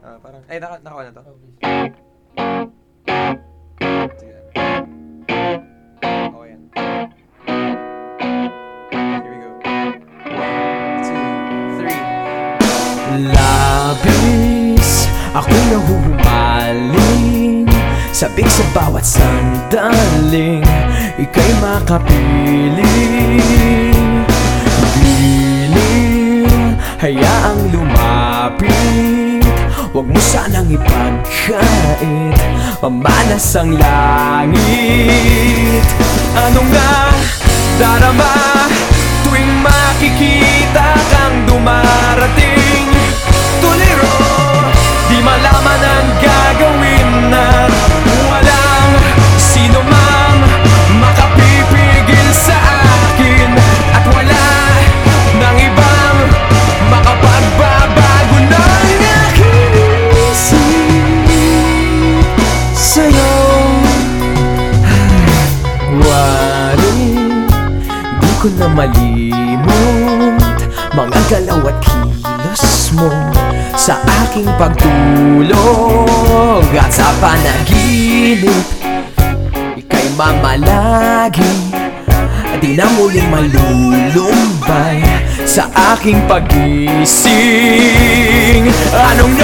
Parang, ay, nakawa na to. Oh, please. Sige. Okay yan. Here we go. 1, 2, 3. Labis ako'y nahuhumaling, sabik sa bawat sandaling ika'y makapiling. Piling, hayaang lumapit, huwag mo sanang ipagkait, mamanas ang langit. Ano nga darama tuwing makikita kang dumarating? Tuliro, di malaman ang gagawin na walang sino mang makapipigil sa akin, at wala nang ibang makapagbabago ng aking isip sa'yo. Waring di ko na malimot mga galaw at kilos mo sa aking pagtulog, at sa panaginip ika'y mamalagi, di na muling malulumbay sa aking pag-ising. Anong